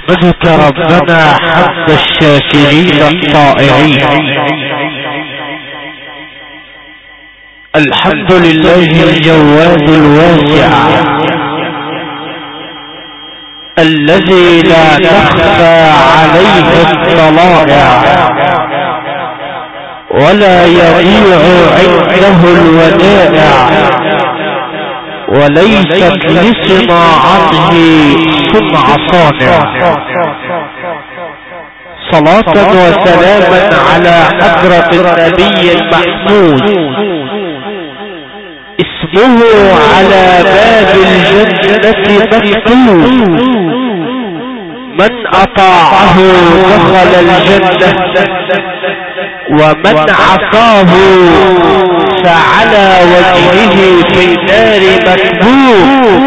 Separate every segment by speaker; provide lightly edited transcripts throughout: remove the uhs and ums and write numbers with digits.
Speaker 1: نحمدك ربنا حمد الشاكرين الطائعين. الحمد لله الجواد الواسع الذي لا تخفى عليه الطلائع ولا يضيع عنده الودائع، وليست لصناعته صنع صانع. صلاة وسلاما على حضرة النبي المحمود، اسمه على باب الجنة مكتوب، من أطاعه دخل الجنة ومن عصاه فعلى وجهه في النار مكبوب.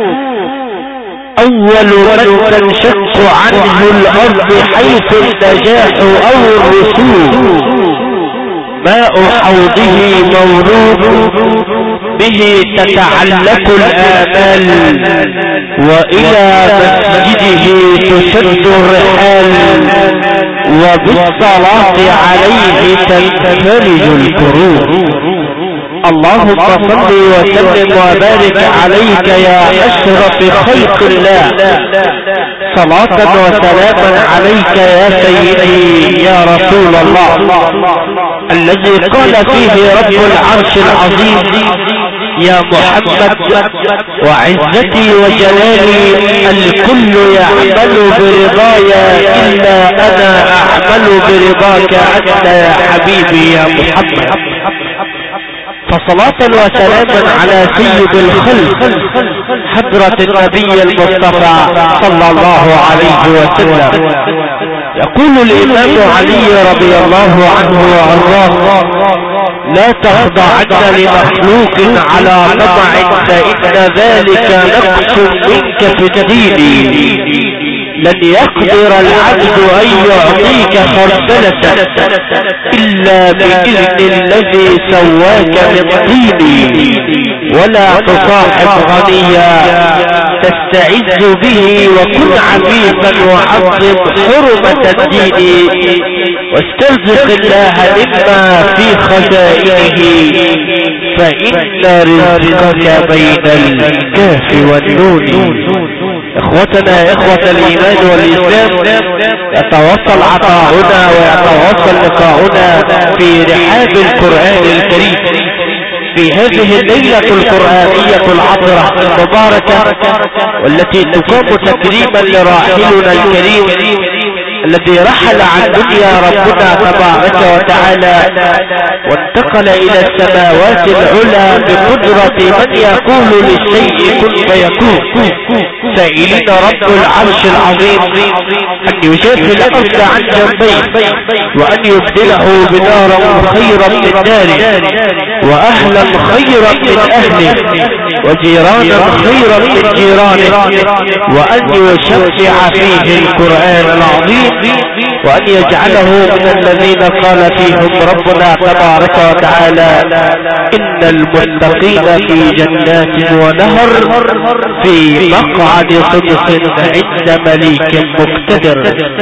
Speaker 1: أول من تنشق عنه الأرض حيث النجاح أو الرسول، ماء حوضه مورود به تتعلق الآمال، وإلى مسجده تشد الرحال، وبالصلاة عليه تنفرج الكروب. اللهم صل وسلم وبارك عليك يا أشرف خلق الله، صلاة وسلاما عليك يا سيدي يا رسول الله، الذي قال فيه رب العرش العظيم: يا محمد وعزتي وجلالي الكل يعمل برضاي إلا أنا أعمل برضاك أنت يا حبيبي يا محمد. فصلاة وسلاما على سيد الخلق حضرة النبي المصطفى صلى الله عليه وسلم. يقول الإمام علي رضي الله عنه وارضاه: لا تخضعن لمخلوق على طمع فإن ذلك نقص منك في الدين. لن يقدر العبد أن يعطيك خردلة إلا بإذن الذي سواك من طين، ولا تصاحب غنيا تستعز به، وكن عفيفا وعظم حرمة الدين، واسترزق الله مما في خزائنه، فإن رزقك بين الكاف والنون. اخوتنا اخوة الايمان والاسلام، يتواصل عطاؤنا ويتواصل لقاؤنا في رحاب القرآن الكريم في هذه الليلة القرآنية العطرة المباركة، والتي تقام تكريما لراحلنا الكريم الذي رحل عن دنيا ربنا تبارك وتعالى وانتقل الى السماوات العلى بقدرة من يقول للشيء كن فيكون، سائلين رب العرش العظيم ان يجافي الارض عن جنبيه، وان يبدله بدارا خيرا من داره، واهلا خيرا من اهله، وجيرانا خيرا من جيرانه، وان يشفع فيه القرآن العظيم، وأن يجعله من الذين قال فيهم ربنا تبارك وتعالى: إن المتقين في جنات ونهر في مقعد صدق عند مليك مقتدر.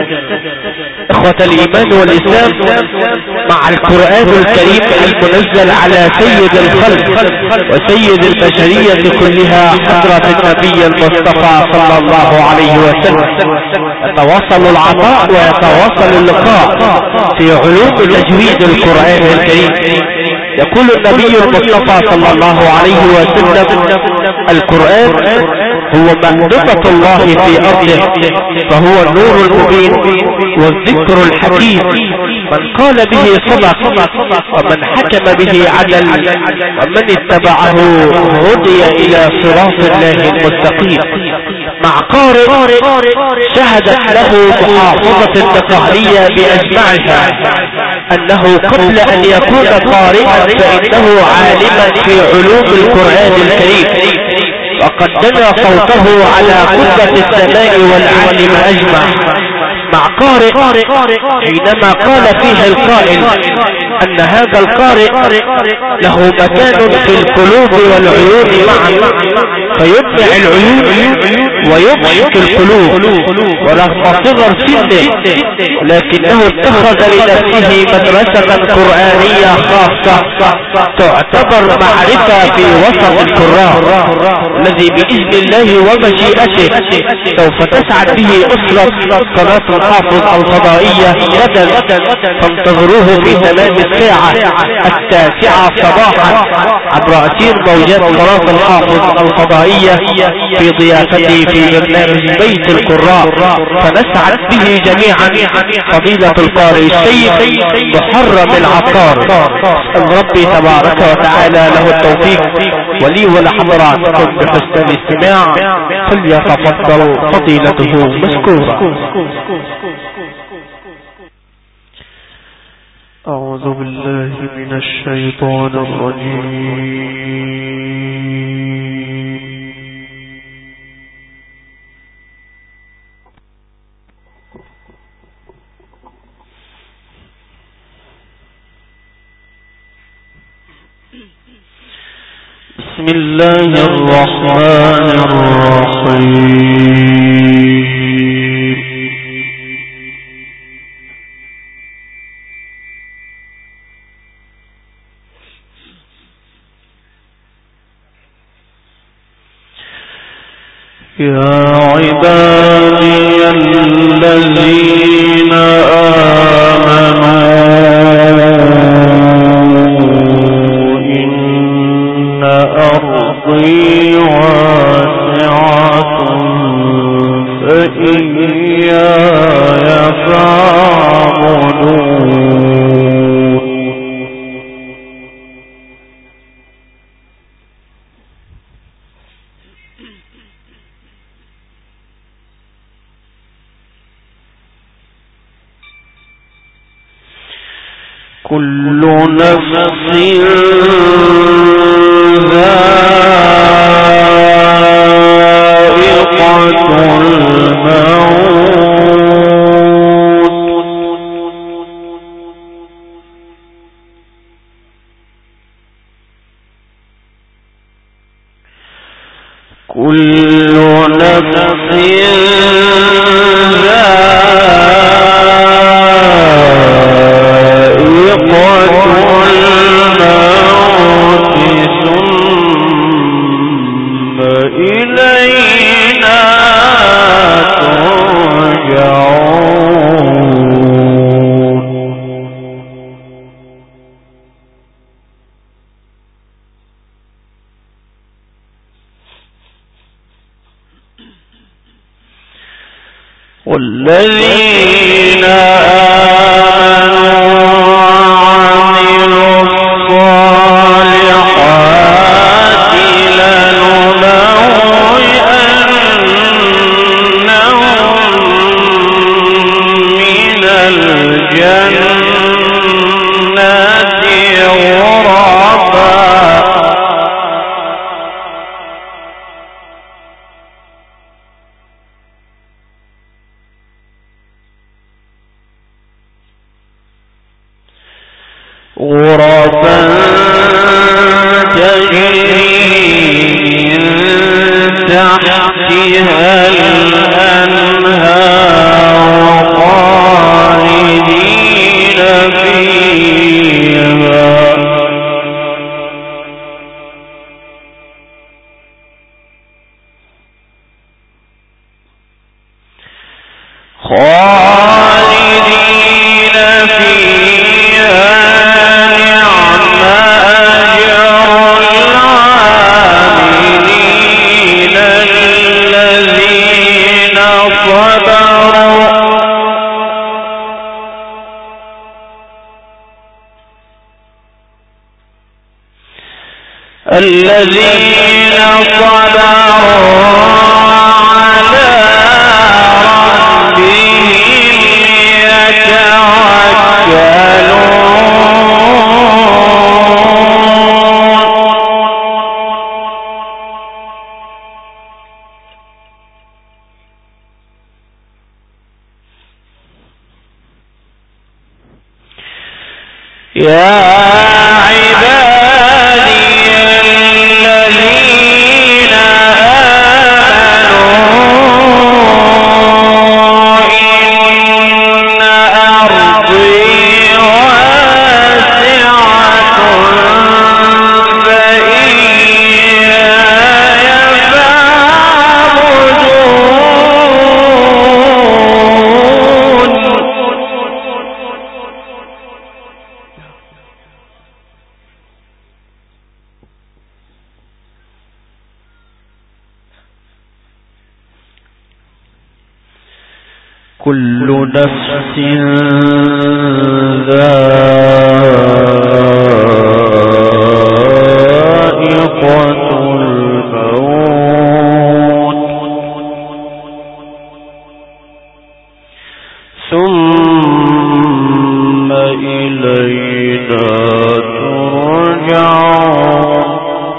Speaker 1: اخوة الايمان والاسلام، مع القرآن الكريم المنزل على سيد الخلق وسيد البشرية كلها حضرة النبي المصطفى صلى الله عليه وسلم، يتواصل العطاء ويتواصل اللقاء في علوم تجويد القرآن الكريم. يقول النبي المصطفى صلى الله عليه وسلم: القرآن هو مأدبة الله في أرضه، فهو النور المبين والذكر الحكيم، من قال به صدق، ومن حكم به عدل، ومن اتبعه هدي إلى صراط الله المستقيم. مع قارئ شهدت له محافظة النقهرية بأجمعها أنه قبل أن يكون قارئا فإنه عالما في علوم القرآن الكريم، وقد دنا صوته على قبة السماء والعالم أجمع. مع قارئ حينما قال فيه القائل أن هذا القارئ له مكان في القلوب والعيون معا، فيطلع العيون ويضحك القلوب، ورغم صغر سنه لكنه اتخذ لنفسه مدرسة قرآنية خاصة تعتبر معرفة في وسط القراء، الذي بإذن الله ومشيئته سوف تسعد به أسرة قناة الحافظ الفضائية غدا. فانتظروه في تمام الساعة 9 صباحا عبر أثير موجات قناة الحافظ الفضائية في ضيافتي في برنامج بيت القراء، فنسعد به جميعا. فضيلة القارئ السيد محرم العطار، ربي تبارك وتعالى له التوفيق، ولي ولحضراتكم بحسن الاستماع، فليتفضل فضيلته مشكورا.
Speaker 2: أعوذ بالله من الشيطان الرجيم. بسم الله الرحمن الرحيم. يا عبادي الذين آمنوا إن أرضي واسعة فإياي فاعبدون. كل نفس ذائقة الموت، كل نفس والذين آمنوا وعملوا الصالحات لنبوئنهم من الجنة غرفا تجري من تحتها الأنهار خالدين فيها الذين صبروا على ربهم يتوكلون. يا عبادي الذين
Speaker 1: كل نفس ذائقة الموت ثم إلينا ترجعون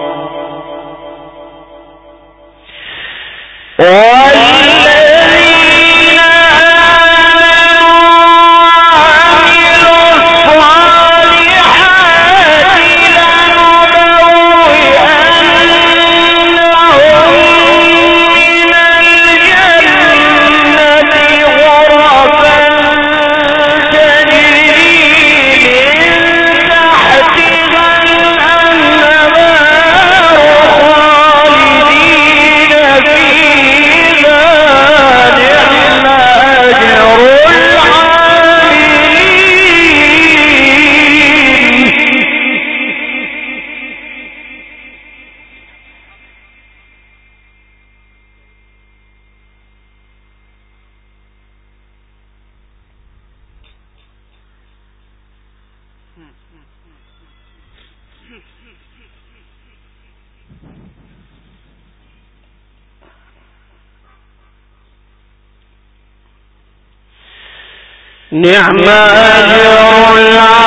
Speaker 1: نعم أجر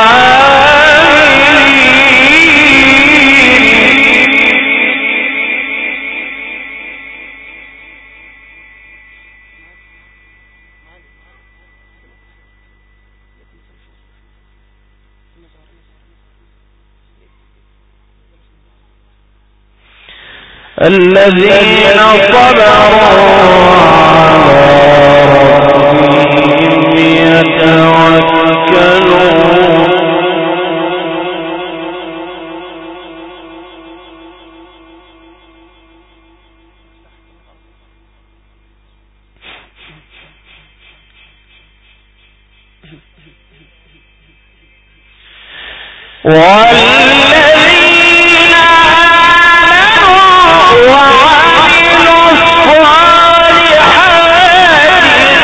Speaker 1: الذين صبروا يتوكلون والذين آمنوا وعملوا الصالحات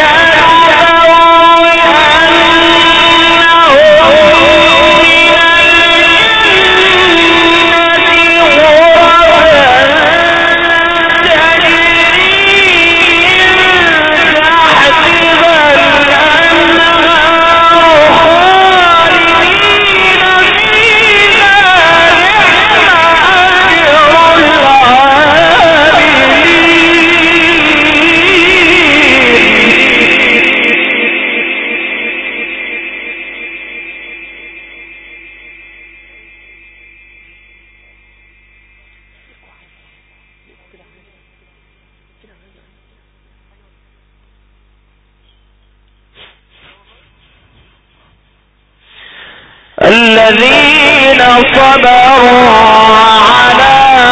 Speaker 1: الذين صبروا على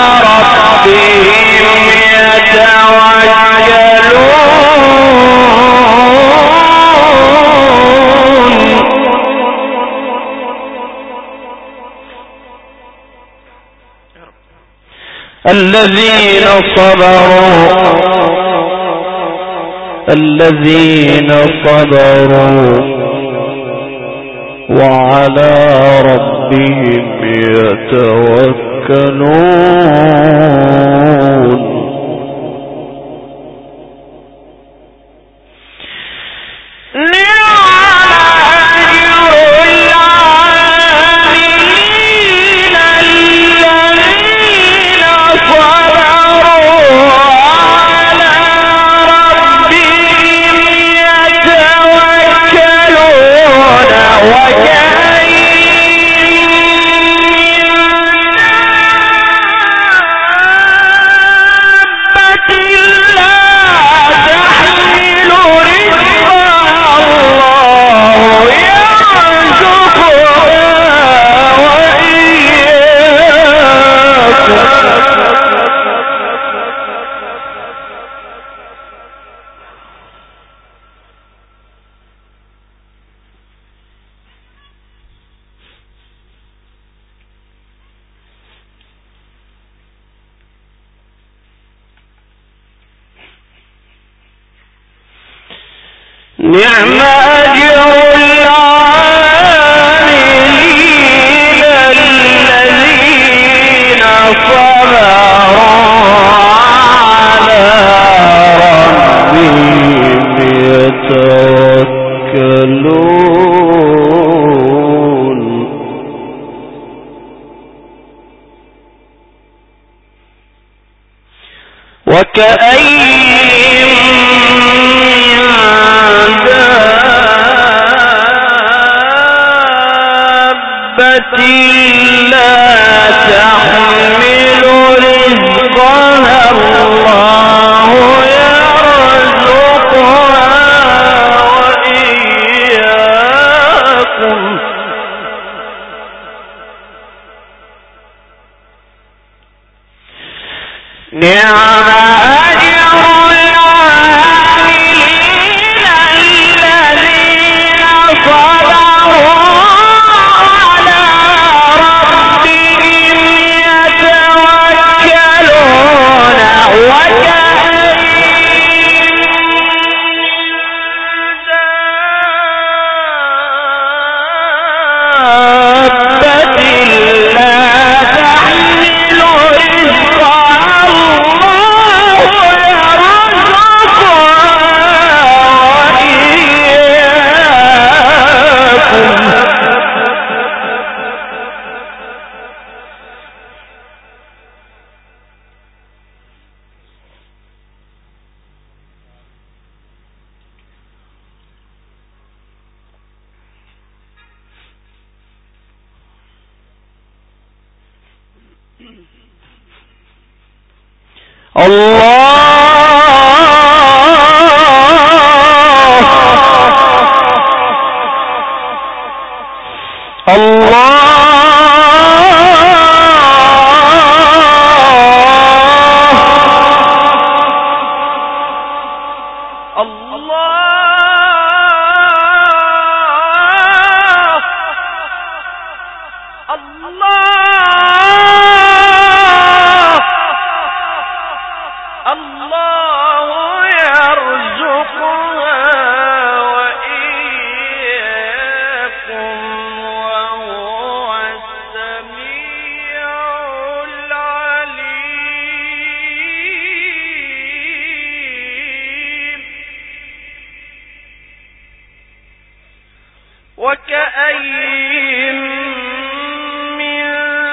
Speaker 1: ربهم يتوكلون الذين صبروا وعلى ربهم يتوكلون
Speaker 2: نعم أجر العاملين الذين صبروا على ربهم يتوكلون وكأين من دابة لا تحمل رزقها الله يرزقها وإياكم نعم أجر العاملين الذين صبروا على ربهم يتوكلون وكأين دابة لا تحمل رزقها الله يرزقها وكأين من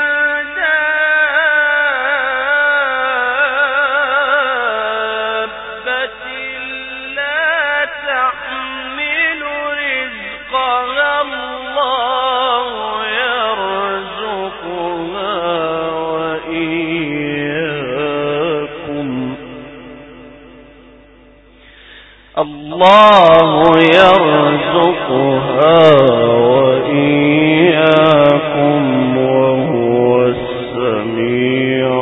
Speaker 2: دابة لا تحمل رزقها الله يرزقها وإياكم الله يرزقها وإياكم وهو السميع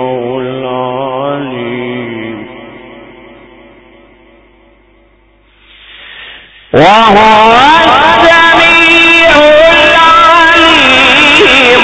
Speaker 2: العليم وهو السميع العليم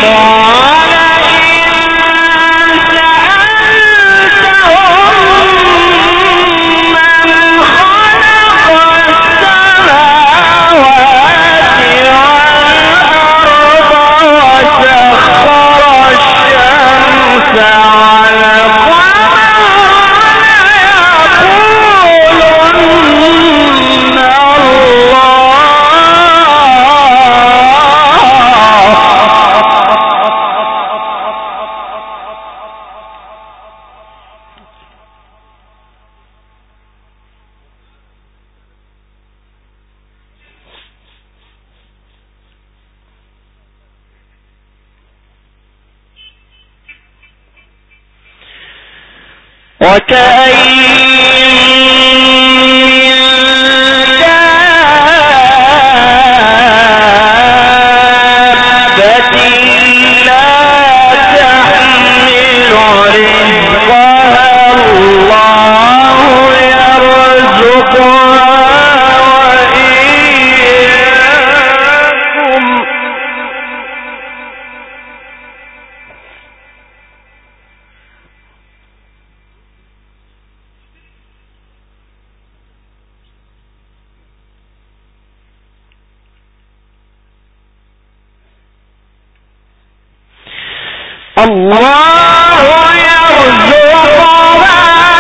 Speaker 1: الله يرزقها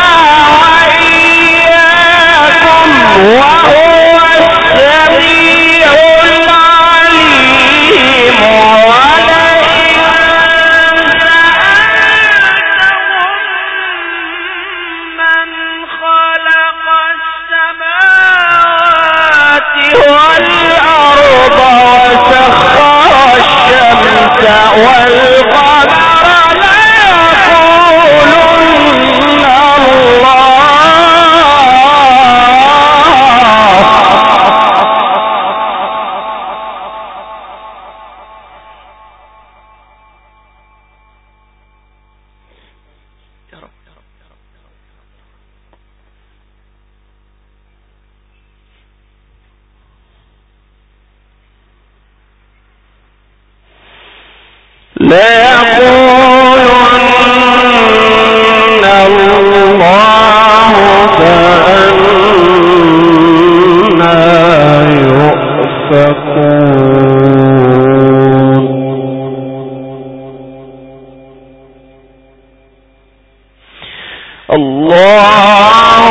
Speaker 1: وإياكم وهو السميع العليم ولئن سألتهم من خلق السماوات والأرض وسخر الشمس والقمر ليقولن الله فأنا يؤفكون الله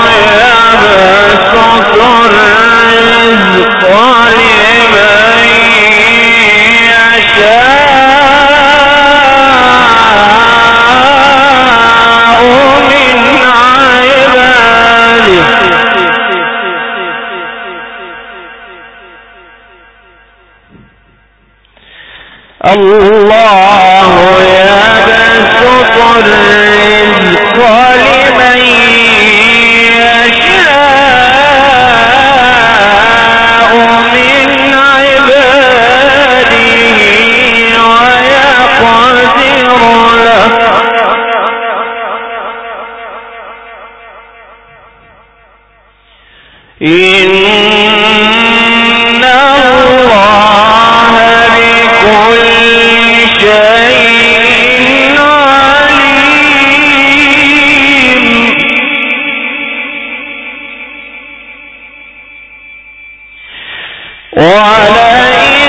Speaker 1: يبسط الرزق لمن يشاء من عباده الله يبسط الرزق لمن يشاء من عباده ويقدر له إن الله بكل شيء عليم ولئن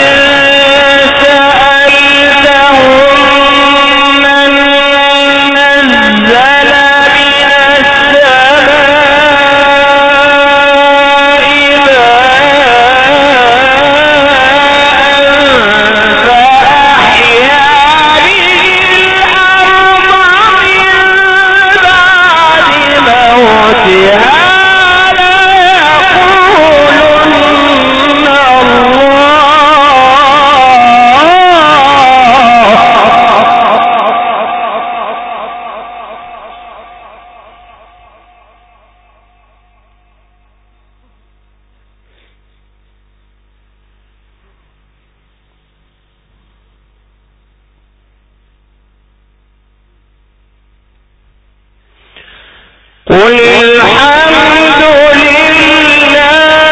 Speaker 1: سألتهم من نزل من السماء فأحيا به الأرض من بعد موتها قل الحمد لله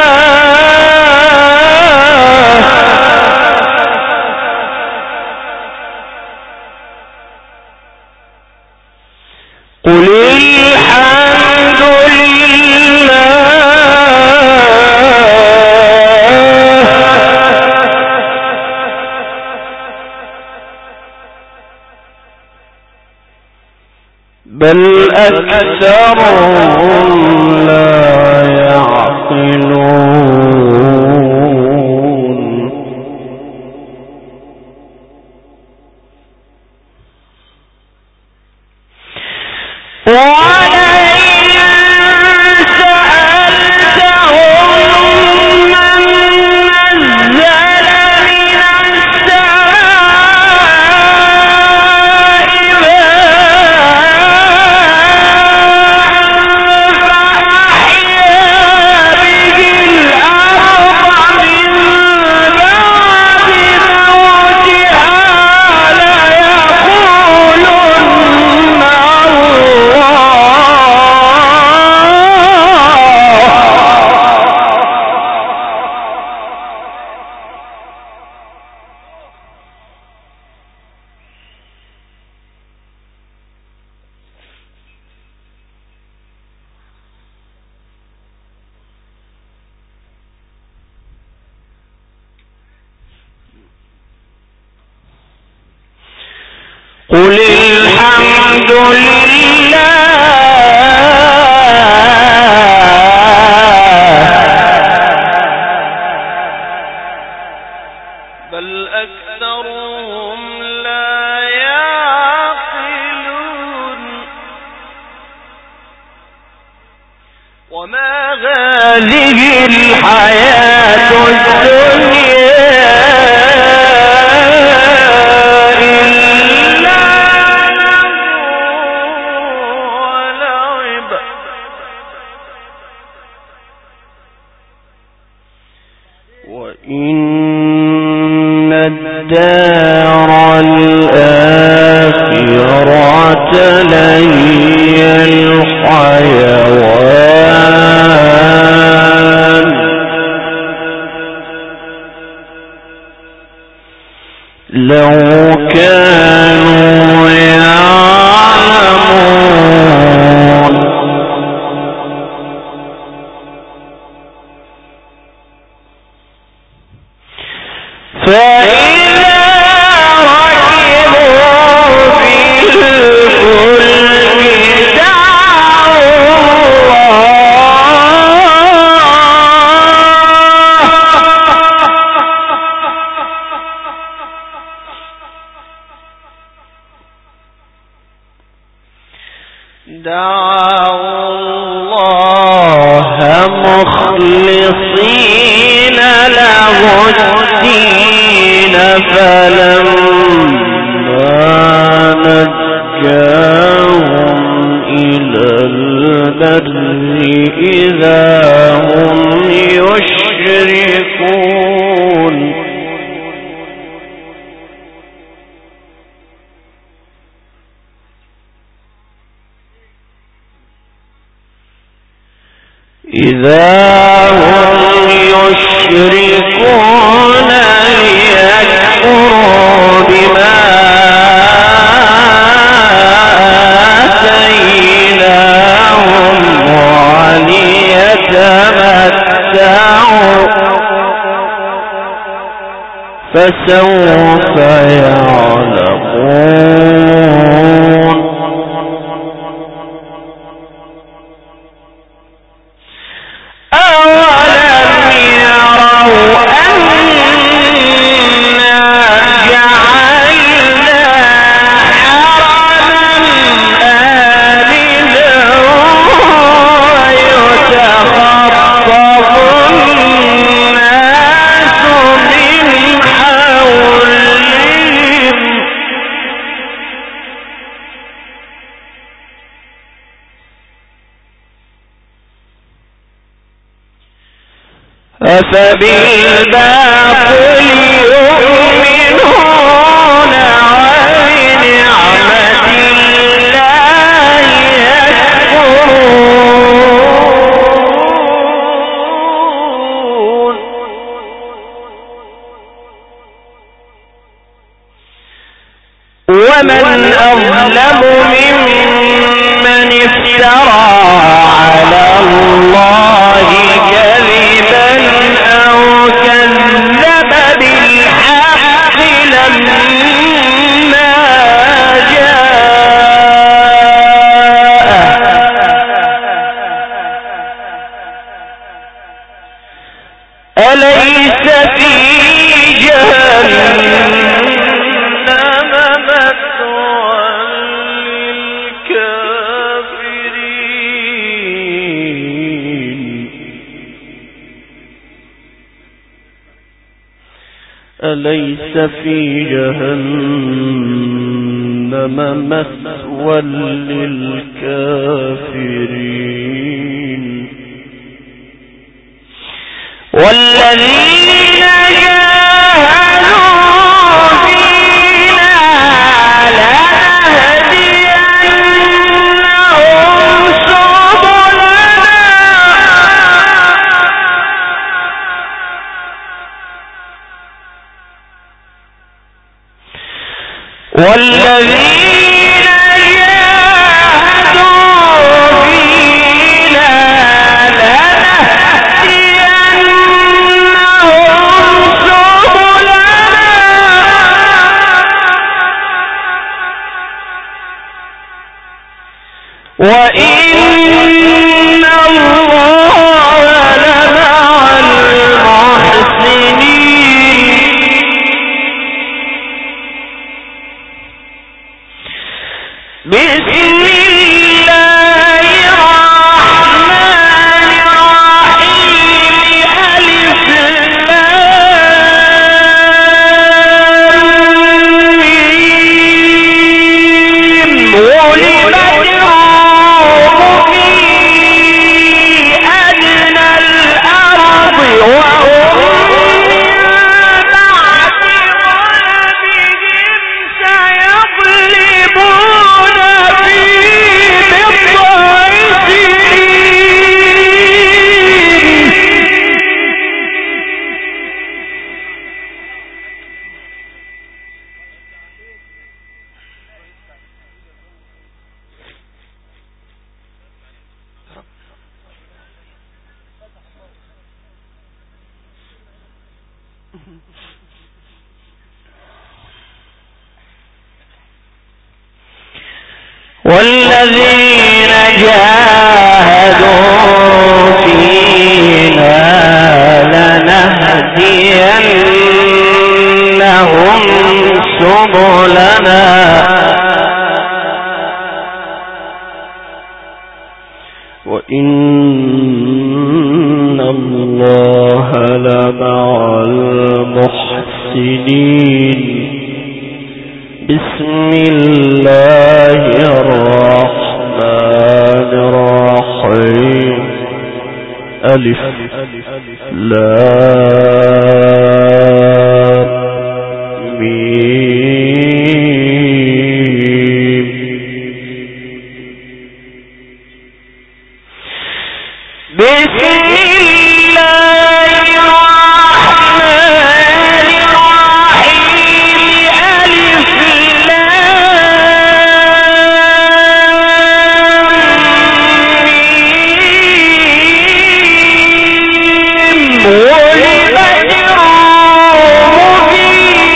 Speaker 1: قل الحمد لله بل أكثرهم لا يعقلون ولئن سألتهم من نزل من السماء فأحيا به قل الحمد لله
Speaker 2: بل أكثرهم لا يعقلون وما هذه الحياة الدنيا وإن الدار الآخرة لهي الحيوان لو كانوا يعلمون فإذا ركبوا في الفلك دعوا الله مخلصين له الدين فلما نجاهم إلى البر إذا هم يشركون إذا هم يشركون ليكفروا بما آتيناهم وليتمتعوا فسوف يعلمون أولم يروا أنا جعلنا حرما آمنا ويتخطف الناس من حولهم أفبالباطل يؤمنون وبنعمة الله يكفرون ومن أظلم ممن افترى على الله كذبا أو كذب بالحق لما جاءه أليس في جهنم مثوى للكافرين أليس في جهنم مثوى للكافرين والذين جاهدوا فينا لنهدينهم سبلنا والذين جاهدوا فينا لنهدينهم سبلنا
Speaker 1: وإن الله لمع المحسنين بسم الله الرحمن الرحيم ألف لام ميم غلبت الروم في أدنى الأرض وهم من بعد غلبهم سيغلبون في بضع والذين جاهدوا فينا لنهدينهم سبلنا وإن الله لمع المحسنين بسم الله الرحمن الرحيم ألف لام ميم بسم الله الرحمن الرحيم ألف غلبت الروم في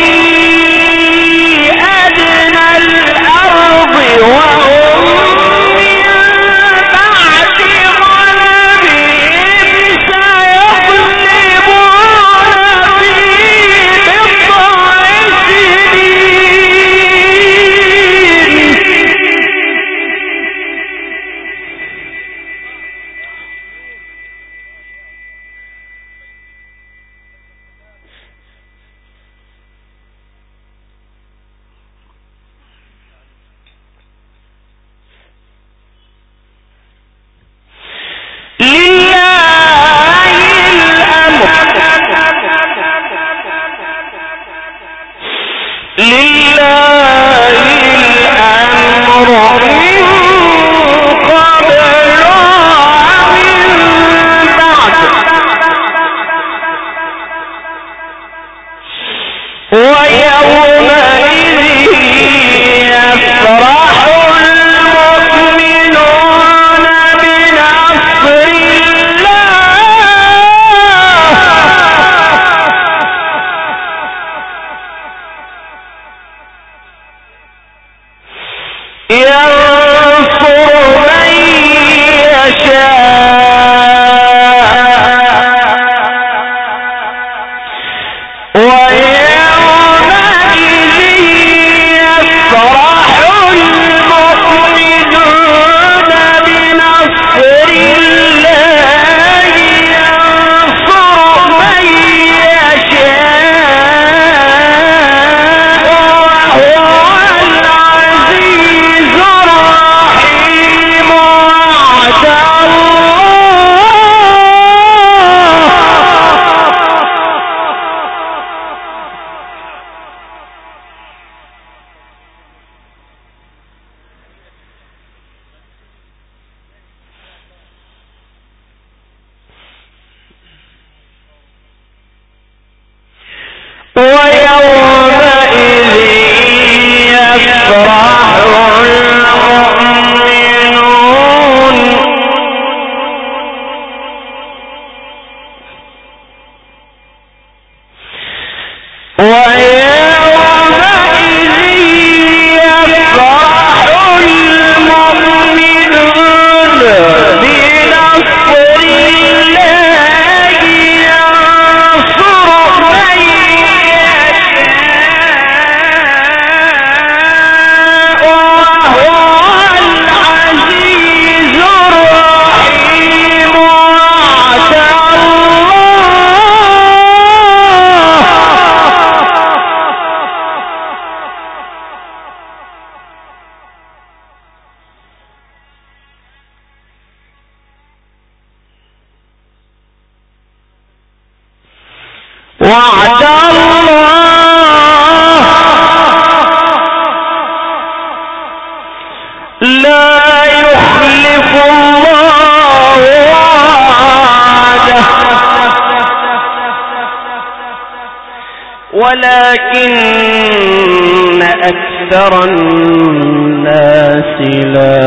Speaker 1: أدنى الأرض وهم من بعد غلبهم سيغلبون وعد الله لا يخلف الله وعده ولكن أكثر الناس لا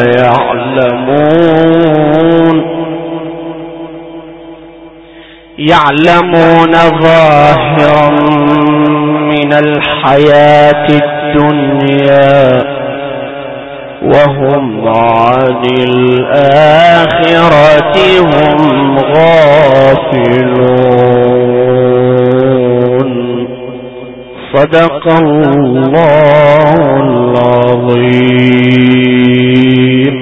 Speaker 1: يعلمون ظاهرا من الحياة الدنيا وهم عن الآخرة هم غافلون. صدق الله العظيم.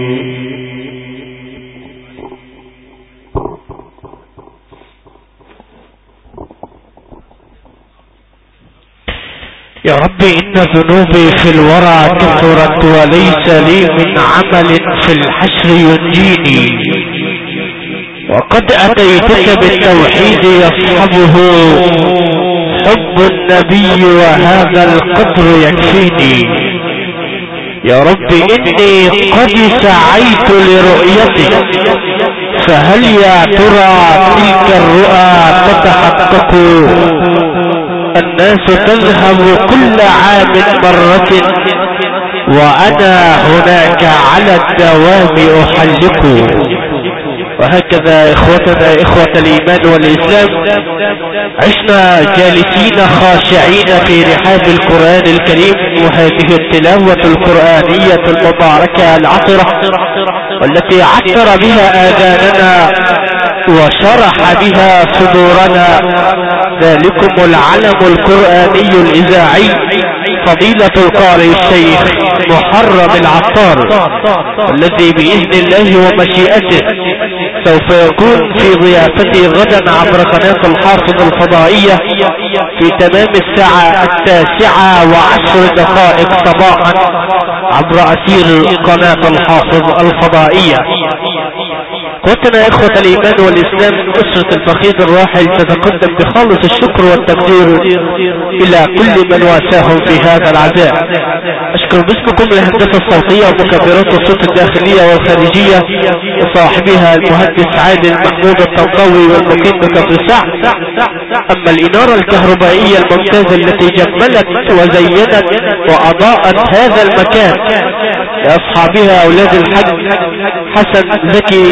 Speaker 1: يا رب إن ذنوبي في الورى كثرت وليس لي من عمل في الحشر ينجيني وقد أتيتك بالتوحيد يصحبه حب النبي وهذا القدر يكفيني. يا رب إني قد سعيت لرؤيتك فهل يا ترى تلك الرؤى تتحقق؟ الناس تذهب كل عام مرة وأنا هناك على الدوام أحلق. وهكذا إخوتنا إخوة الإيمان والإسلام عشنا جالسين خاشعين في رحاب القرآن الكريم وهذه التلاوة القرآنية المباركة العطرة والتي عطر بها آذاننا وشرح بها صدورنا ذلكم العلم القرآني الإذاعي فضيلة القارئ الشيخ محرم العطار الذي بإذن الله ومشيئته سوف يكون في ضيافتي غدا عبر قناة الحافظ الفضائية في تمام الساعة 9:10 صباحا عبر أثير قناة الحافظ الفضائية. قوتنا إخوة الإيمان والإسلام أسرة الفخيد الراحل تتقدم بخالص الشكر والتقدير إلى كل من واساهم في هذا العزاء. أشكر باسمكم الهندسة الصوتية ومكبرات الصوت الداخلية والخارجية وصاحبها المهندس عادل محمود الطنطاوي والمقيم بكفر سعد. أما الإنارة الكهربائية الممتازة التي جملت وزينت وأضاءت هذا المكان لأصحابها أولاد الحج حسن زكي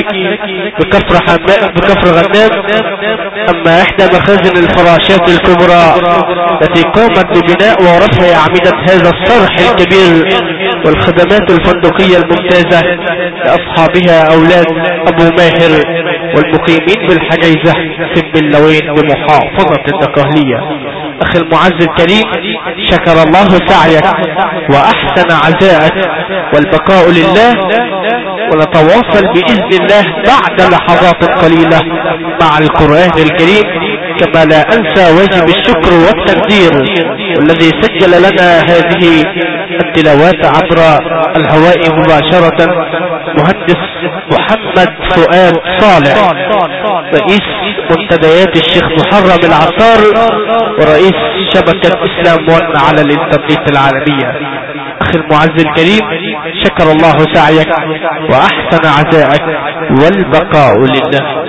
Speaker 1: بكفر غنام. أما إحدى مخازن الفراشات الكبرى التي قامت ببناء ورفع أعمدة هذا الصرح الكبير والخدمات الفندقية الممتازة لأصحابها أولاد أبو ماهر والمقيمين بالحجيزة في البلوين بمحافظة الدقهلية. أخي المعز الكريم شكر الله سعيك وأحسن عزاءك والبقاء لله ونتواصل بإذن الله بعد لحظات قليلة مع القرآن الكريم. كما لا أنسى واجب الشكر والتقدير والذي سجل لنا هذه التلاوات عبر الهواء مباشرة مهندس محمد فؤاد صالح رئيس منتديات الشيخ محرم العطار ورئيس شبكة إسلام ون على الإنترنت العالمية. أخي المعز الكريم شكر الله سعيك وأحسن عزاءك والبقاء لله.